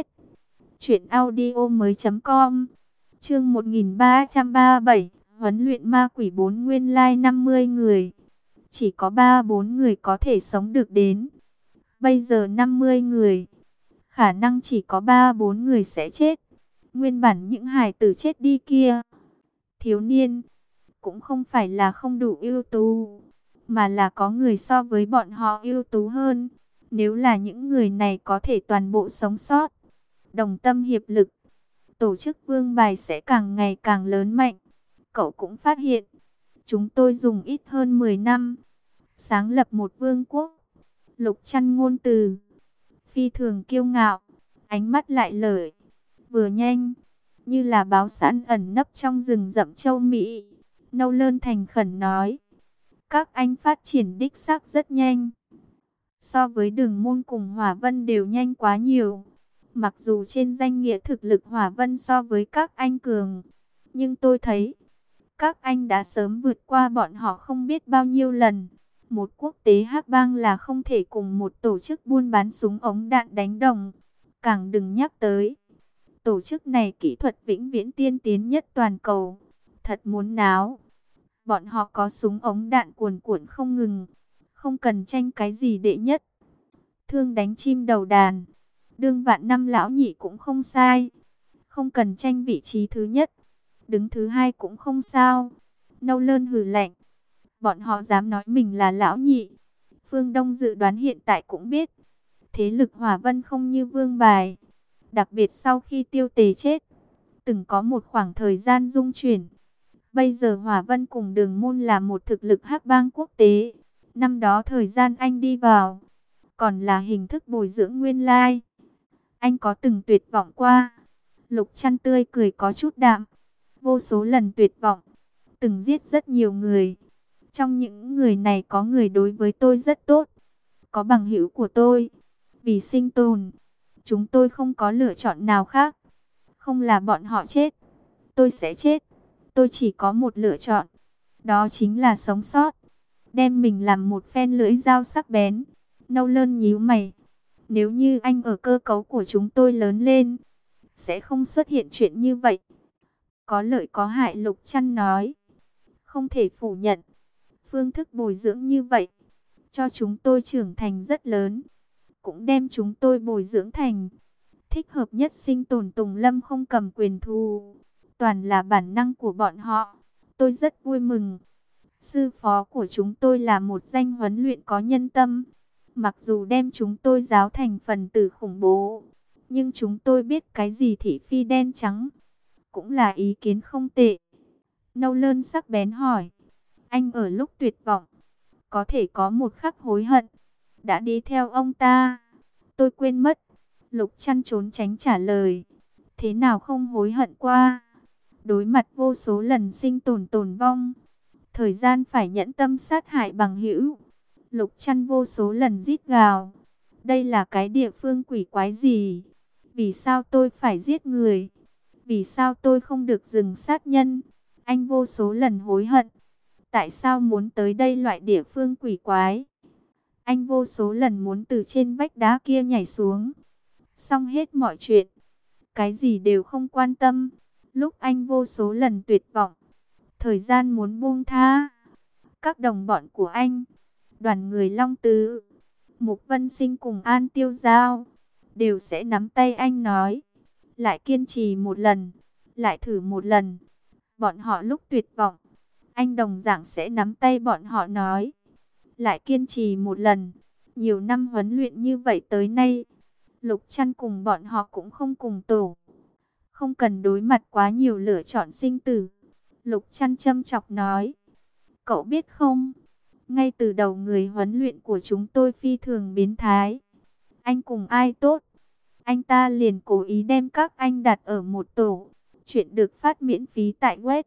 truyệnaudiomoi.com. Chương 1337, huấn luyện ma quỷ 4. Nguyên lai 50 người, chỉ có 3-4 người có thể sống được đến. Bây giờ 50 người, khả năng chỉ có 3-4 người sẽ chết. Nguyên bản những hài tử chết đi kia, thiếu niên, cũng không phải là không đủ ưu tú, mà là có người so với bọn họ ưu tú hơn. Nếu là những người này có thể toàn bộ sống sót, đồng tâm hiệp lực, tổ chức vương bài sẽ càng ngày càng lớn mạnh. Cậu cũng phát hiện, chúng tôi dùng ít hơn 10 năm, sáng lập một vương quốc. Lục Trăn ngôn từ phi thường kiêu ngạo, ánh mắt lại lợi, vừa nhanh, như là báo sẵn ẩn nấp trong rừng rậm châu Mỹ. Nâu Lơn thành khẩn nói, các anh phát triển đích xác rất nhanh, so với Đường Môn cùng Hỏa Vân đều nhanh quá nhiều. Mặc dù trên danh nghĩa thực lực Hỏa Vân so với các anh cường, nhưng tôi thấy các anh đã sớm vượt qua bọn họ không biết bao nhiêu lần. Một quốc tế hắc bang là không thể cùng một tổ chức buôn bán súng ống đạn đánh đồng. càng đừng nhắc tới. Tổ chức này kỹ thuật vĩnh viễn tiên tiến nhất toàn cầu. Thật muốn náo. Bọn họ có súng ống đạn cuồn cuộn không ngừng. Không cần tranh cái gì đệ nhất. Thương đánh chim đầu đàn. Đương vạn năm lão nhị cũng không sai. Không cần tranh vị trí thứ nhất. Đứng thứ hai cũng không sao. Nâu Lơn hừ lạnh. Bọn họ dám nói mình là lão nhị. Phương Đông dự đoán hiện tại cũng biết. Thế lực Hỏa Vân không như vương bài. Đặc biệt sau khi Tiêu Tề chết. Từng có một khoảng thời gian rung chuyển. Bây giờ Hỏa Vân cùng Đường Môn là một thực lực hắc bang quốc tế. Năm đó thời gian anh đi vào. Còn là hình thức bồi dưỡng nguyên lai. Anh có từng tuyệt vọng qua. Lục Trăn tươi cười có chút đạm. Vô số lần tuyệt vọng. Từng giết rất nhiều người. Trong những người này có người đối với tôi rất tốt. Có bằng hữu của tôi. Vì sinh tồn. Chúng tôi không có lựa chọn nào khác. Không là bọn họ chết. Tôi sẽ chết. Tôi chỉ có một lựa chọn. Đó chính là sống sót. Đem mình làm một phen lưỡi dao sắc bén. Nâu Lơn nhíu mày. Nếu như anh ở cơ cấu của chúng tôi lớn lên. Sẽ không xuất hiện chuyện như vậy. Có lợi có hại, Lục Trăn nói. Không thể phủ nhận. Phương thức bồi dưỡng như vậy. Cho chúng tôi trưởng thành rất lớn. Cũng đem chúng tôi bồi dưỡng thành. Thích hợp nhất sinh tồn Tùng Lâm không cầm quyền thù. Toàn là bản năng của bọn họ. Tôi rất vui mừng. Sư phó của chúng tôi là một danh huấn luyện có nhân tâm. Mặc dù đem chúng tôi giáo thành phần tử khủng bố. Nhưng chúng tôi biết cái gì thị phi đen trắng. Cũng là ý kiến không tệ. Nâu Lơn sắc bén hỏi. Anh ở lúc tuyệt vọng. Có thể có một khắc hối hận. Đã đi theo ông ta. Tôi quên mất. Lục Trăn trốn tránh trả lời. Thế nào không hối hận qua. Đối mặt vô số lần sinh tồn tồn vong. Thời gian phải nhẫn tâm sát hại bằng hữu. Lục Trăn vô số lần rít gào. Đây là cái địa phương quỷ quái gì? Vì sao tôi phải giết người? Vì sao tôi không được dừng sát nhân? Anh vô số lần hối hận. Tại sao muốn tới đây loại địa phương quỷ quái? Anh vô số lần muốn từ trên vách đá kia nhảy xuống. Xong hết mọi chuyện. Cái gì đều không quan tâm. Lúc anh vô số lần tuyệt vọng. Thời gian muốn buông tha. Các đồng bọn của anh. Đoàn người Long Tứ. Mục Vân Sinh cùng An Tiêu Giao. Đều sẽ nắm tay anh nói. Lại kiên trì một lần. Lại thử một lần. Bọn họ lúc tuyệt vọng. Anh đồng dạng sẽ nắm tay bọn họ nói. Lại kiên trì một lần. Nhiều năm huấn luyện như vậy tới nay. Lục Trăn cùng bọn họ cũng không cùng tổ. Không cần đối mặt quá nhiều lựa chọn sinh tử. Lục Trăn châm chọc nói. Cậu biết không? Ngay từ đầu người huấn luyện của chúng tôi phi thường biến thái. Anh cùng ai tốt? Anh ta liền cố ý đem các anh đặt ở một tổ. Chuyện được phát miễn phí tại web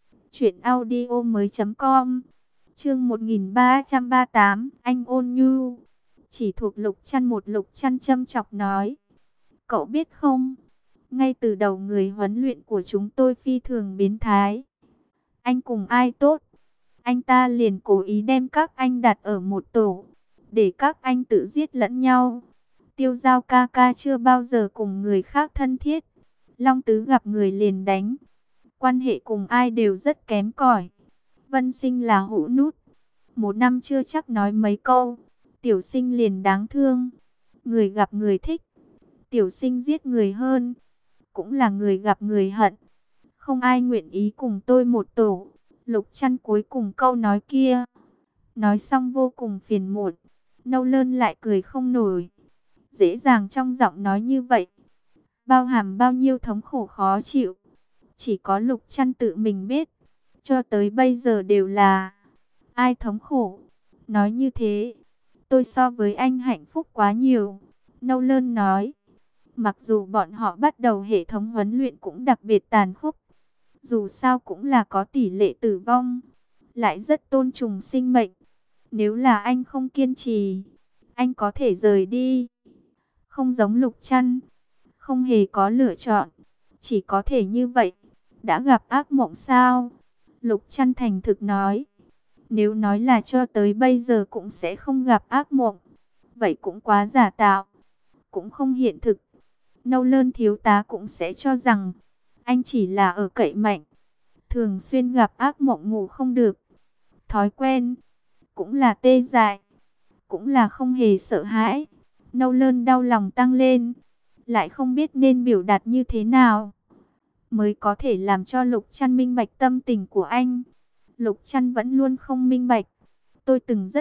truyệnaudiomoi.com. Chương 1338, anh ôn nhu. Chỉ thuộc Lục Trăn một. Lục Trăn châm chọc nói. Cậu biết không? Ngay từ đầu người huấn luyện của chúng tôi phi thường biến thái. Anh cùng ai tốt? Anh ta liền cố ý đem các anh đặt ở một tổ. Để các anh tự giết lẫn nhau. Tiêu Giao ca ca chưa bao giờ cùng người khác thân thiết. Long Tứ gặp người liền đánh. Quan hệ cùng ai đều rất kém cỏi. Vân Sinh là hũ nút. Một năm chưa chắc nói mấy câu. Tiểu Sinh liền đáng thương. Người gặp người thích. Tiểu Sinh giết người hơn. Cũng là người gặp người hận. Không ai nguyện ý cùng tôi một tổ. Lục Trăn cuối cùng câu nói kia. Nói xong vô cùng phiền muộn. Nâu Lơn lại cười không nổi. Dễ dàng trong giọng nói như vậy. Bao hàm bao nhiêu thống khổ khó chịu. Chỉ có Lục Trăn tự mình biết. Cho tới bây giờ đều là. Ai thống khổ. Nói như thế. Tôi so với anh hạnh phúc quá nhiều. Nâu Lơn nói. Mặc dù bọn họ bắt đầu hệ thống huấn luyện cũng đặc biệt tàn khốc. Dù sao cũng là có tỷ lệ tử vong. Lại rất tôn trọng sinh mệnh. Nếu là anh không kiên trì. Anh có thể rời đi. Không giống Lục Trăn. Không hề có lựa chọn. Chỉ có thể như vậy. Đã gặp ác mộng sao? Lục Trăn thành thực nói. Nếu nói là cho tới bây giờ cũng sẽ không gặp ác mộng. Vậy cũng quá giả tạo. Cũng không hiện thực. Nâu Lơn thiếu tá cũng sẽ cho rằng anh chỉ là ở cậy mạnh, thường xuyên gặp ác mộng ngủ không được. Thói quen, cũng là tê dại, cũng là không hề sợ hãi. Nâu Lơn đau lòng tăng lên, lại không biết nên biểu đạt như thế nào mới có thể làm cho Lục Trăn minh bạch tâm tình của anh. Lục Trăn vẫn luôn không minh bạch. Tôi từng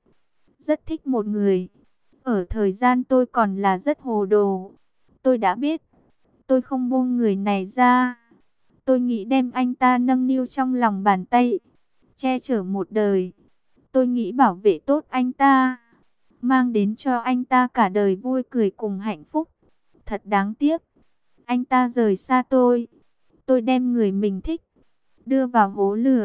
rất thích một người. Ở thời gian tôi còn là rất hồ đồ. Tôi đã biết, tôi không buông người này ra. Tôi nghĩ đem anh ta nâng niu trong lòng bàn tay, che chở một đời. Tôi nghĩ bảo vệ tốt anh ta, mang đến cho anh ta cả đời vui cười cùng hạnh phúc. Thật đáng tiếc, anh ta rời xa tôi. Tôi đem người mình thích đưa vào hố lửa,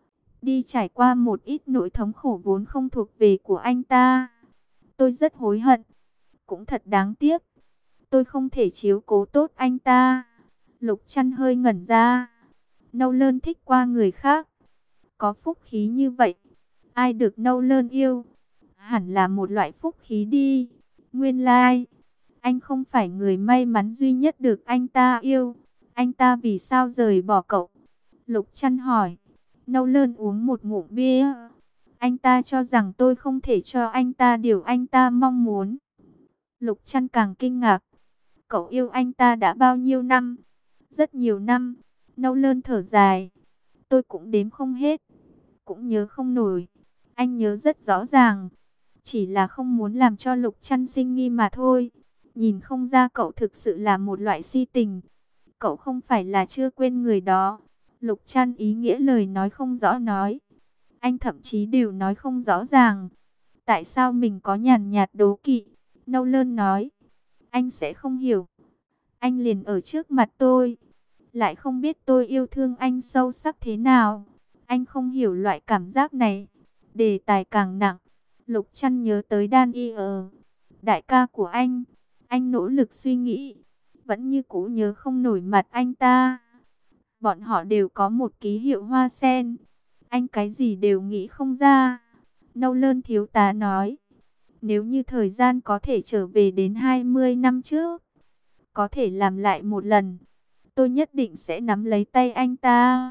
đi trải qua một ít nỗi thống khổ vốn không thuộc về của anh ta. Tôi rất hối hận, cũng thật đáng tiếc. Tôi không thể chiếu cố tốt anh ta. Lục Trăn hơi ngẩn ra. Nâu Lơn thích qua người khác, có phúc khí như vậy, ai được Nâu Lơn yêu, hẳn là một loại phúc khí đi. Nguyên lai, anh không phải người may mắn duy nhất được anh ta yêu. Anh ta vì sao rời bỏ cậu? Lục Trăn hỏi. Nâu Lơn uống một ngụm bia. Anh ta cho rằng tôi không thể cho anh ta điều anh ta mong muốn. Lục Trăn càng kinh ngạc. Cậu yêu anh ta đã bao nhiêu năm? Rất nhiều năm. Nâu Lơn thở dài. Tôi cũng đếm không hết, cũng nhớ không nổi. Anh nhớ rất rõ ràng, chỉ là không muốn làm cho Lục Trăn sinh nghi mà thôi. Nhìn không ra cậu thực sự là một loại si tình. Cậu không phải là chưa quên người đó. Lục Trăn ý nghĩa lời nói không rõ nói. Anh thậm chí đều nói không rõ ràng. Tại sao mình có nhàn nhạt đố kỵ? Nâu Lơn nói. Anh sẽ không hiểu. Anh liền ở trước mặt tôi, lại không biết tôi yêu thương anh sâu sắc thế nào. Anh không hiểu loại cảm giác này. Đề tài càng nặng. Lục Trăn nhớ tới Daniel, đại ca của anh. Anh nỗ lực suy nghĩ, vẫn như cũ nhớ không nổi mặt anh ta. Bọn họ đều có một ký hiệu hoa sen. Anh cái gì đều nghĩ không ra. Nâu Lơn thiếu tá nói. Nếu như thời gian có thể trở về đến 20 năm trước, có thể làm lại một lần, tôi nhất định sẽ nắm lấy tay anh ta,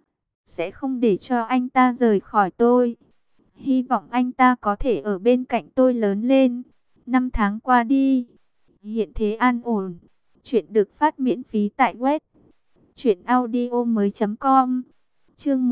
sẽ không để cho anh ta rời khỏi tôi. Hy vọng anh ta có thể ở bên cạnh tôi lớn lên. Năm tháng qua đi, hiện thế an ổn. Chuyện được phát miễn phí tại web truyệnaudiomoi.com. Chương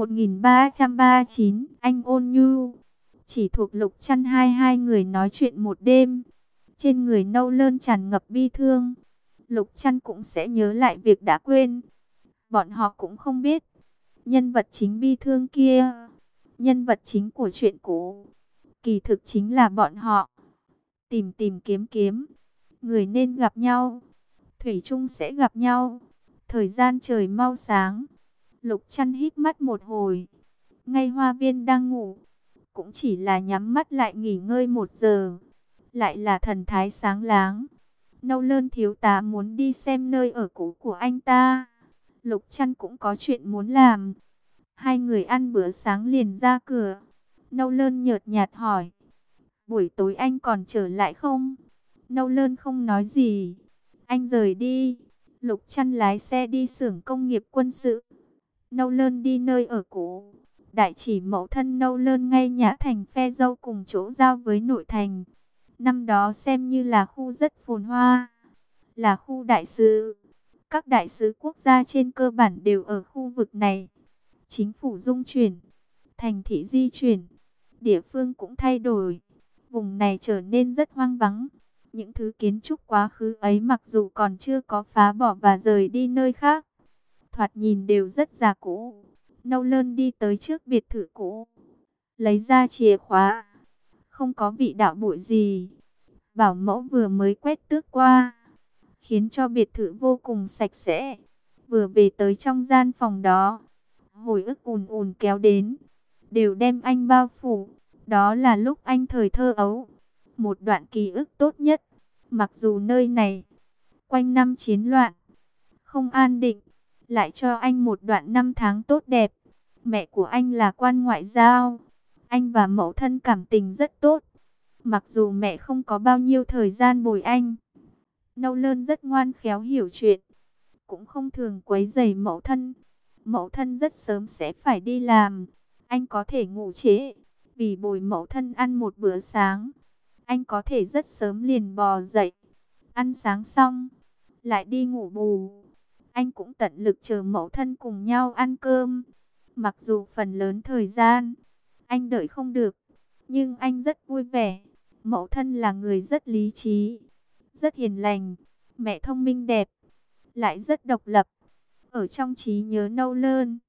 1339, anh ôn nhu. Chỉ thuộc Lục Trăn hai người nói chuyện một đêm. Trên người Nâu Lơn tràn ngập bi thương. Lục Trăn cũng sẽ nhớ lại việc đã quên. Bọn họ cũng không biết, nhân vật chính bi thương kia, nhân vật chính của chuyện cũ, kỳ thực chính là bọn họ. Tìm tìm kiếm kiếm, người nên gặp nhau, thủy chung sẽ gặp nhau. Thời gian trời mau sáng. Lục Trăn híp mắt một hồi. Ngay Hoa Viên đang ngủ, cũng chỉ là nhắm mắt lại nghỉ ngơi 1 giờ, lại là thần thái sáng láng. Nâu Lơn thiếu tá muốn đi xem nơi ở cũ của anh ta. Lục Trăn cũng có chuyện muốn làm. Hai người ăn bữa sáng liền ra cửa. Nâu Lơn nhợt nhạt hỏi. Buổi tối anh còn trở lại không? Nâu Lơn không nói gì. Anh rời đi. Lục Trăn lái xe đi xưởng công nghiệp quân sự. Nâu Lơn đi nơi ở cũ. Đại chỉ mẫu thân Nâu Lơn ngay Nhã Thành Phe Dâu cùng chỗ giao với nội thành. Năm đó xem như là khu rất phồn hoa, là khu đại sứ. Các đại sứ quốc gia trên cơ bản đều ở khu vực này. Chính phủ dung chuyển, thành thị di chuyển, địa phương cũng thay đổi. Vùng này trở nên rất hoang vắng. Những thứ kiến trúc quá khứ ấy mặc dù còn chưa có phá bỏ và rời đi nơi khác, thoạt nhìn đều rất già cũ. Nâu Lơn đi tới trước biệt thự cũ, lấy ra chìa khóa. Không có vị đạo bụi gì. Bảo mẫu vừa mới quét tước qua, khiến cho biệt thự vô cùng sạch sẽ. Vừa về tới trong gian phòng đó, hồi ức ùn ùn kéo đến, đều đem anh bao phủ. Đó là lúc anh thời thơ ấu, một đoạn ký ức tốt nhất. Mặc dù nơi này quanh năm chiến loạn, không an định, lại cho anh một đoạn năm tháng tốt đẹp. Mẹ của anh là quan ngoại giao, anh và mẫu thân cảm tình rất tốt. Mặc dù mẹ không có bao nhiêu thời gian bồi anh, Nâu Lơn rất ngoan khéo hiểu chuyện, cũng không thường quấy rầy mẫu thân. Mẫu thân rất sớm sẽ phải đi làm, anh có thể ngủ trễ, vì bồi mẫu thân ăn một bữa sáng. Anh có thể rất sớm liền bò dậy, ăn sáng xong, lại đi ngủ bù. Anh cũng tận lực chờ mẫu thân cùng nhau ăn cơm. Mặc dù phần lớn thời gian, anh đợi không được, nhưng anh rất vui vẻ. Mẫu thân là người rất lý trí, rất hiền lành, mẹ thông minh đẹp, lại rất độc lập. Ở trong trí nhớ Nâu Lơn,